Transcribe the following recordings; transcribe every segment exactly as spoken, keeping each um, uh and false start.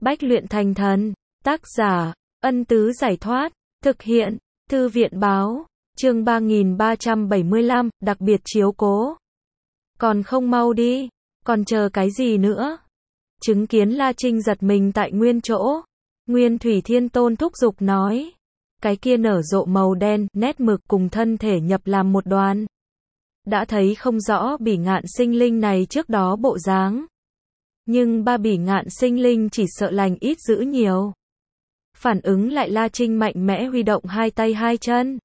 Bách luyện thành thần. Tác giả, Ân Tứ Giải Thoát. Thực hiện, Thư viện Báo. Chương ba nghìn ba trăm bảy mươi lăm, đặc biệt chiếu cố. Còn không mau đi, còn chờ cái gì nữa? Chứng kiến La Trinh giật mình tại nguyên chỗ. Nguyên Thủy Thiên Tôn thúc giục nói. Cái kia nở rộ màu đen, nét mực cùng thân thể nhập làm một đoàn. Đã thấy không rõ bỉ ngạn sinh linh này trước đó bộ dáng. Nhưng ba bỉ ngạn sinh linh chỉ sợ lành ít dữ nhiều. Phản ứng lại La Trinh mạnh mẽ huy động hai tay hai chân.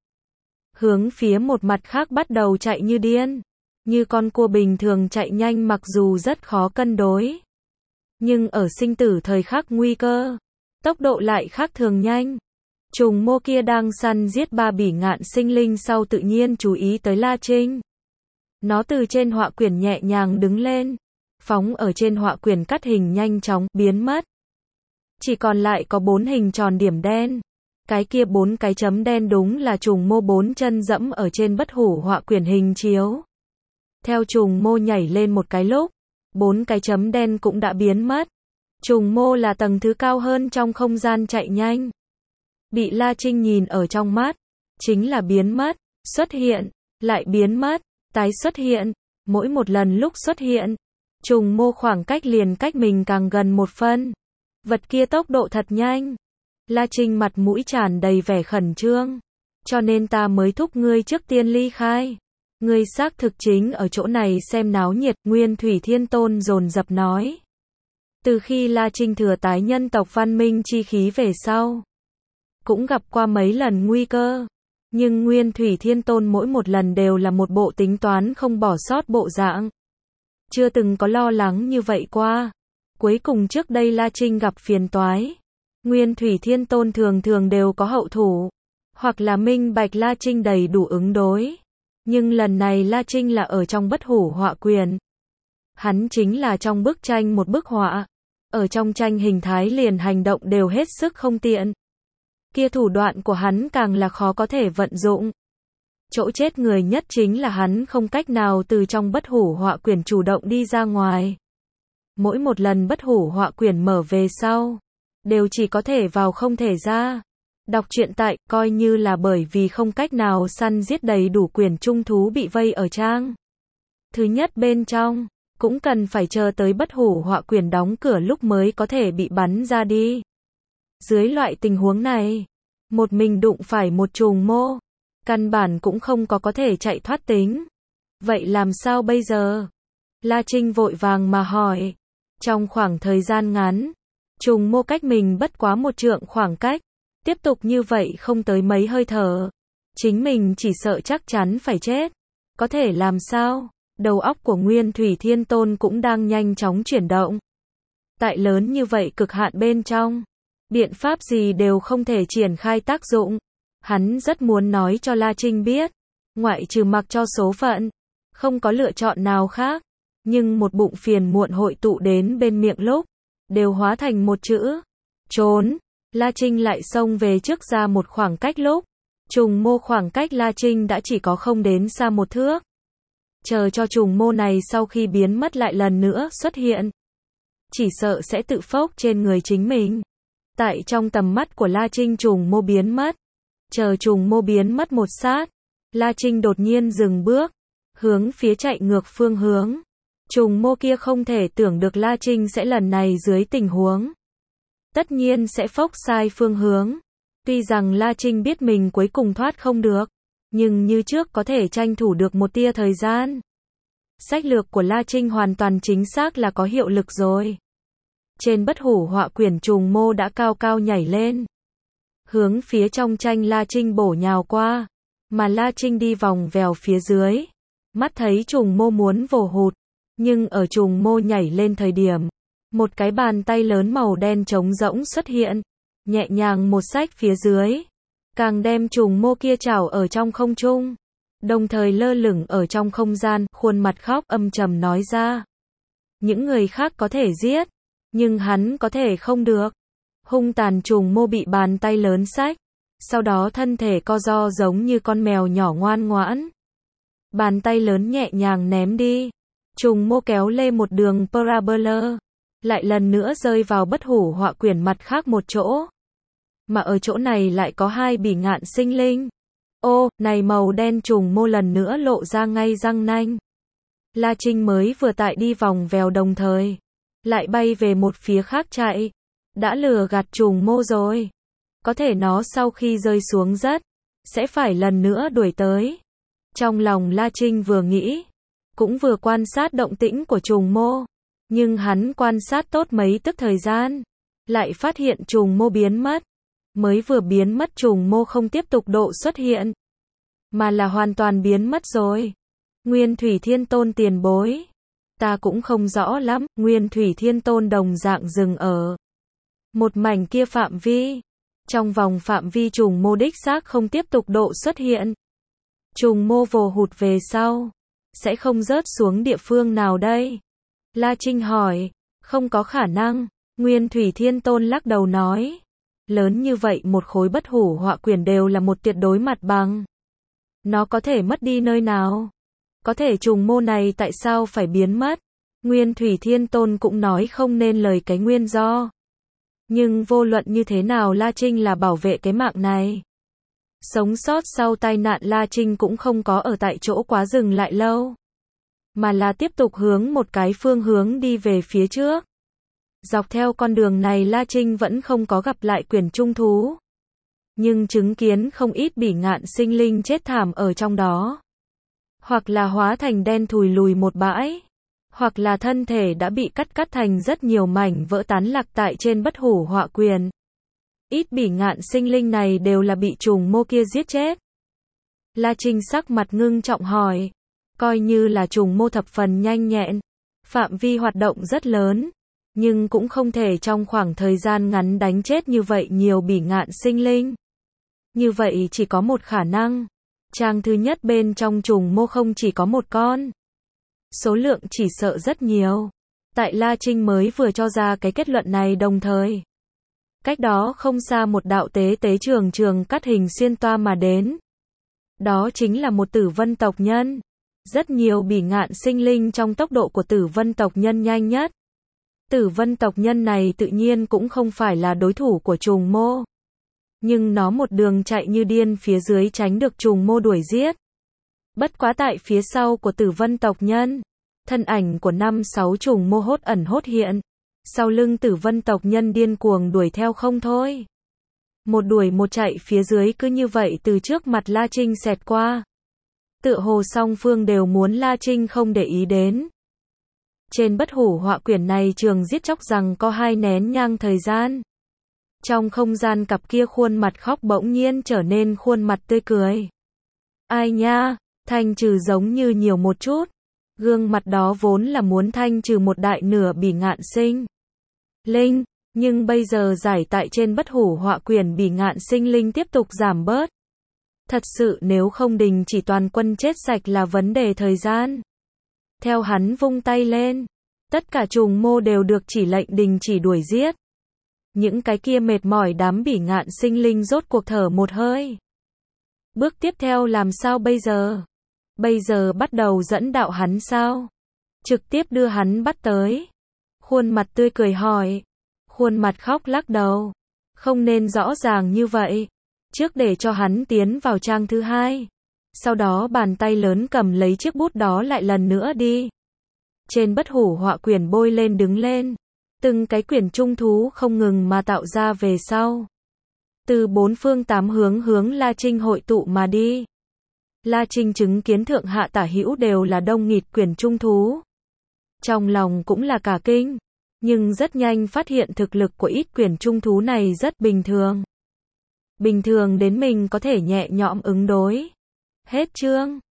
Hướng phía một mặt khác bắt đầu chạy như điên. Như con cua bình thường chạy nhanh mặc dù rất khó cân đối. Nhưng ở sinh tử thời khắc nguy cơ, tốc độ lại khác thường nhanh. Trùng mô kia đang săn giết ba bỉ ngạn sinh linh sau tự nhiên chú ý tới La Trinh. Nó từ trên họa quyển nhẹ nhàng đứng lên. Phóng ở trên họa quyển cắt hình nhanh chóng biến mất. Chỉ còn lại có bốn hình tròn điểm đen. Cái kia bốn cái chấm đen đúng là trùng mô bốn chân dẫm ở trên bất hủ họa quyển hình chiếu. Theo trùng mô nhảy lên một cái lúc, bốn cái chấm đen cũng đã biến mất. Trùng mô là tầng thứ cao hơn trong không gian chạy nhanh. Bị La Trinh nhìn ở trong mắt, chính là biến mất, xuất hiện, lại biến mất, tái xuất hiện. Mỗi một lần lúc xuất hiện, trùng mô khoảng cách liền cách mình càng gần một phân. Vật kia tốc độ thật nhanh. La Trinh mặt mũi tràn đầy vẻ khẩn trương. Cho nên ta mới thúc ngươi trước tiên ly khai. Ngươi xác thực chính ở chỗ này xem náo nhiệt, Nguyên Thủy Thiên Tôn dồn dập nói. Từ khi La Trinh thừa tái nhân tộc văn minh chi khí về sau, cũng gặp qua mấy lần nguy cơ. Nhưng Nguyên Thủy Thiên Tôn mỗi một lần đều là một bộ tính toán không bỏ sót bộ dạng. Chưa từng có lo lắng như vậy qua. Cuối cùng trước đây La Trinh gặp phiền toái. Nguyên Thủy Thiên Tôn thường thường đều có hậu thủ. Hoặc là minh bạch La Trinh đầy đủ ứng đối. Nhưng lần này La Trinh là ở trong bất hủ họa quyền. Hắn chính là trong bức tranh một bức họa. Ở trong tranh hình thái liền hành động đều hết sức không tiện. Kia thủ đoạn của hắn càng là khó có thể vận dụng. Chỗ chết người nhất chính là hắn không cách nào từ trong bất hủ họa quyển chủ động đi ra ngoài. Mỗi một lần bất hủ họa quyển mở về sau, đều chỉ có thể vào không thể ra. Đọc truyện tại, coi như là bởi vì không cách nào săn giết đầy đủ quyển trung thú bị vây ở trang. Thứ nhất bên trong, cũng cần phải chờ tới bất hủ họa quyển đóng cửa lúc mới có thể bị bắn ra đi. Dưới loại tình huống này, một mình đụng phải một trùng mô, căn bản cũng không có có thể chạy thoát tính. Vậy làm sao bây giờ? La Trinh vội vàng mà hỏi. Trong khoảng thời gian ngắn, trùng mô cách mình bất quá một trượng khoảng cách. Tiếp tục như vậy không tới mấy hơi thở. Chính mình chỉ sợ chắc chắn phải chết. Có thể làm sao? Đầu óc của Nguyên Thủy Thiên Tôn cũng đang nhanh chóng chuyển động. Tại lớn như vậy cực hạn bên trong, biện pháp gì đều không thể triển khai tác dụng. Hắn rất muốn nói cho La Trinh biết, ngoại trừ mặc cho số phận, không có lựa chọn nào khác. Nhưng một bụng phiền muộn hội tụ đến bên miệng lúc, đều hóa thành một chữ, trốn. La Trinh lại xông về trước ra một khoảng cách lúc, trùng mô khoảng cách La Trinh đã chỉ có không đến xa một thước. Chờ cho trùng mô này sau khi biến mất lại lần nữa xuất hiện, chỉ sợ sẽ tự phốc trên người chính mình. Tại trong tầm mắt của La Trinh trùng mô biến mất. Chờ trùng mô biến mất một sát, La Trinh đột nhiên dừng bước, hướng phía chạy ngược phương hướng. Trùng mô kia không thể tưởng được La Trinh sẽ lần này dưới tình huống. Tất nhiên sẽ phốc sai phương hướng. Tuy rằng La Trinh biết mình cuối cùng thoát không được, nhưng như trước có thể tranh thủ được một tia thời gian. Sách lược của La Trinh hoàn toàn chính xác là có hiệu lực rồi. Trên bất hủ họa quyển trùng mô đã cao cao nhảy lên. Hướng phía trong tranh La Trinh bổ nhào qua. Mà La Trinh đi vòng vèo phía dưới. Mắt thấy trùng mô muốn vồ hụt. Nhưng ở trùng mô nhảy lên thời điểm, một cái bàn tay lớn màu đen trống rỗng xuất hiện. Nhẹ nhàng một xách phía dưới. Càng đem trùng mô kia trảo ở trong không trung. Đồng thời lơ lửng ở trong không gian, khuôn mặt khóc âm trầm nói ra. Những người khác có thể giết, nhưng hắn có thể không được. Hung tàn trùng mô bị bàn tay lớn xách. Sau đó thân thể co ro giống như con mèo nhỏ ngoan ngoãn. Bàn tay lớn nhẹ nhàng ném đi. Trùng mô kéo lê một đường parabola. lại lần nữa rơi vào bất hủ họa quyển mặt khác một chỗ. Mà ở chỗ này lại có hai bỉ ngạn sinh linh. Ô, này màu đen trùng mô lần nữa lộ ra ngay răng nanh. La Trinh mới vừa tại đi vòng vèo đồng thời, lại bay về một phía khác chạy. Đã lừa gạt trùng mô rồi. Có thể nó sau khi rơi xuống đất, sẽ phải lần nữa đuổi tới. Trong lòng La Trinh vừa nghĩ, cũng vừa quan sát động tĩnh của trùng mô. Nhưng hắn quan sát tốt mấy tức thời gian, lại phát hiện trùng mô biến mất. Mới vừa biến mất trùng mô không tiếp tục độ xuất hiện, mà là hoàn toàn biến mất rồi. Nguyên Thủy Thiên Tôn tiền bối. Ta cũng không rõ lắm, Nguyên Thủy Thiên Tôn đồng dạng dừng ở một mảnh kia phạm vi. Trong vòng phạm vi trùng mô đích xác không tiếp tục độ xuất hiện. Trùng mô vồ hụt về sau, sẽ không rớt xuống địa phương nào đây? La Trinh hỏi. Không có khả năng. Nguyên Thủy Thiên Tôn lắc đầu nói. Lớn như vậy một khối bất hủ họa quyển đều là một tuyệt đối mặt bằng. Nó có thể mất đi nơi nào? Có thể trùng mô này tại sao phải biến mất? Nguyên Thủy Thiên Tôn cũng nói không nên lời cái nguyên do. Nhưng vô luận như thế nào La Trinh là bảo vệ cái mạng này. Sống sót sau tai nạn La Trinh cũng không có ở tại chỗ quá dừng lại lâu. Mà là tiếp tục hướng một cái phương hướng đi về phía trước. Dọc theo con đường này La Trinh vẫn không có gặp lại quyển trung thú. Nhưng chứng kiến không ít bỉ ngạn sinh linh chết thảm ở trong đó. Hoặc là hóa thành đen thùi lùi một bãi. Hoặc là thân thể đã bị cắt cắt thành rất nhiều mảnh vỡ tán lạc tại trên bất hủ họa quyển. Ít bỉ ngạn sinh linh này đều là bị trùng mô kia giết chết. La Trinh sắc mặt ngưng trọng hỏi. Coi như là trùng mô thập phần nhanh nhẹn. Phạm vi hoạt động rất lớn. Nhưng cũng không thể trong khoảng thời gian ngắn đánh chết như vậy nhiều bỉ ngạn sinh linh. Như vậy chỉ có một khả năng. Trang thứ nhất bên trong trùng mô không chỉ có một con. Số lượng chỉ sợ rất nhiều. Tại La Trinh mới vừa cho ra cái kết luận này đồng thời. Cách đó không xa một đạo tế tế trường trường cắt hình xuyên toa mà đến. Đó chính là một tử vân tộc nhân. Rất nhiều bỉ ngạn sinh linh trong tốc độ của tử vân tộc nhân nhanh nhất. Tử vân tộc nhân này tự nhiên cũng không phải là đối thủ của trùng mô. Nhưng nó một đường chạy như điên phía dưới tránh được trùng mô đuổi giết. Bất quá tại phía sau của tử vân tộc nhân, thân ảnh của năm sáu trùng mô hốt ẩn hốt hiện. Sau lưng tử vân tộc nhân điên cuồng đuổi theo không thôi. Một đuổi một chạy phía dưới cứ như vậy từ trước mặt La Trinh xẹt qua. Tựa hồ song phương đều muốn La Trinh không để ý đến. Trên bất hủ họa quyển này trường giết chóc rằng có hai nén nhang thời gian. Trong không gian cặp kia khuôn mặt khóc bỗng nhiên trở nên khuôn mặt tươi cười. Ai nha, thanh trừ giống như nhiều một chút. Gương mặt đó vốn là muốn thanh trừ một đại nửa bỉ ngạn sinh linh, nhưng bây giờ giải tại trên bất hủ họa quyển bỉ ngạn sinh linh tiếp tục giảm bớt. Thật sự nếu không đình chỉ toàn quân chết sạch là vấn đề thời gian. Theo hắn vung tay lên, tất cả trùng mô đều được chỉ lệnh đình chỉ đuổi giết. Những cái kia mệt mỏi đám bỉ ngạn sinh linh rốt cuộc thở một hơi. Bước tiếp theo làm sao bây giờ? Bây giờ bắt đầu dẫn đạo hắn sao? Trực tiếp đưa hắn bắt tới. Khuôn mặt tươi cười hỏi. Khuôn mặt khóc lắc đầu. Không nên rõ ràng như vậy. Trước để cho hắn tiến vào trang thứ hai. Sau đó bàn tay lớn cầm lấy chiếc bút đó lại lần nữa đi. Trên bất hủ họa quyển bôi lên đứng lên. Từng cái quyển trung thú không ngừng mà tạo ra về sau. Từ bốn phương tám hướng hướng La Trinh hội tụ mà đi. La Trinh chứng kiến thượng hạ tả hữu đều là đông nghịt quyển trung thú. Trong lòng cũng là cả kinh. Nhưng rất nhanh phát hiện thực lực của ít quyển trung thú này rất bình thường. Bình thường đến mình có thể nhẹ nhõm ứng đối. Hết chương.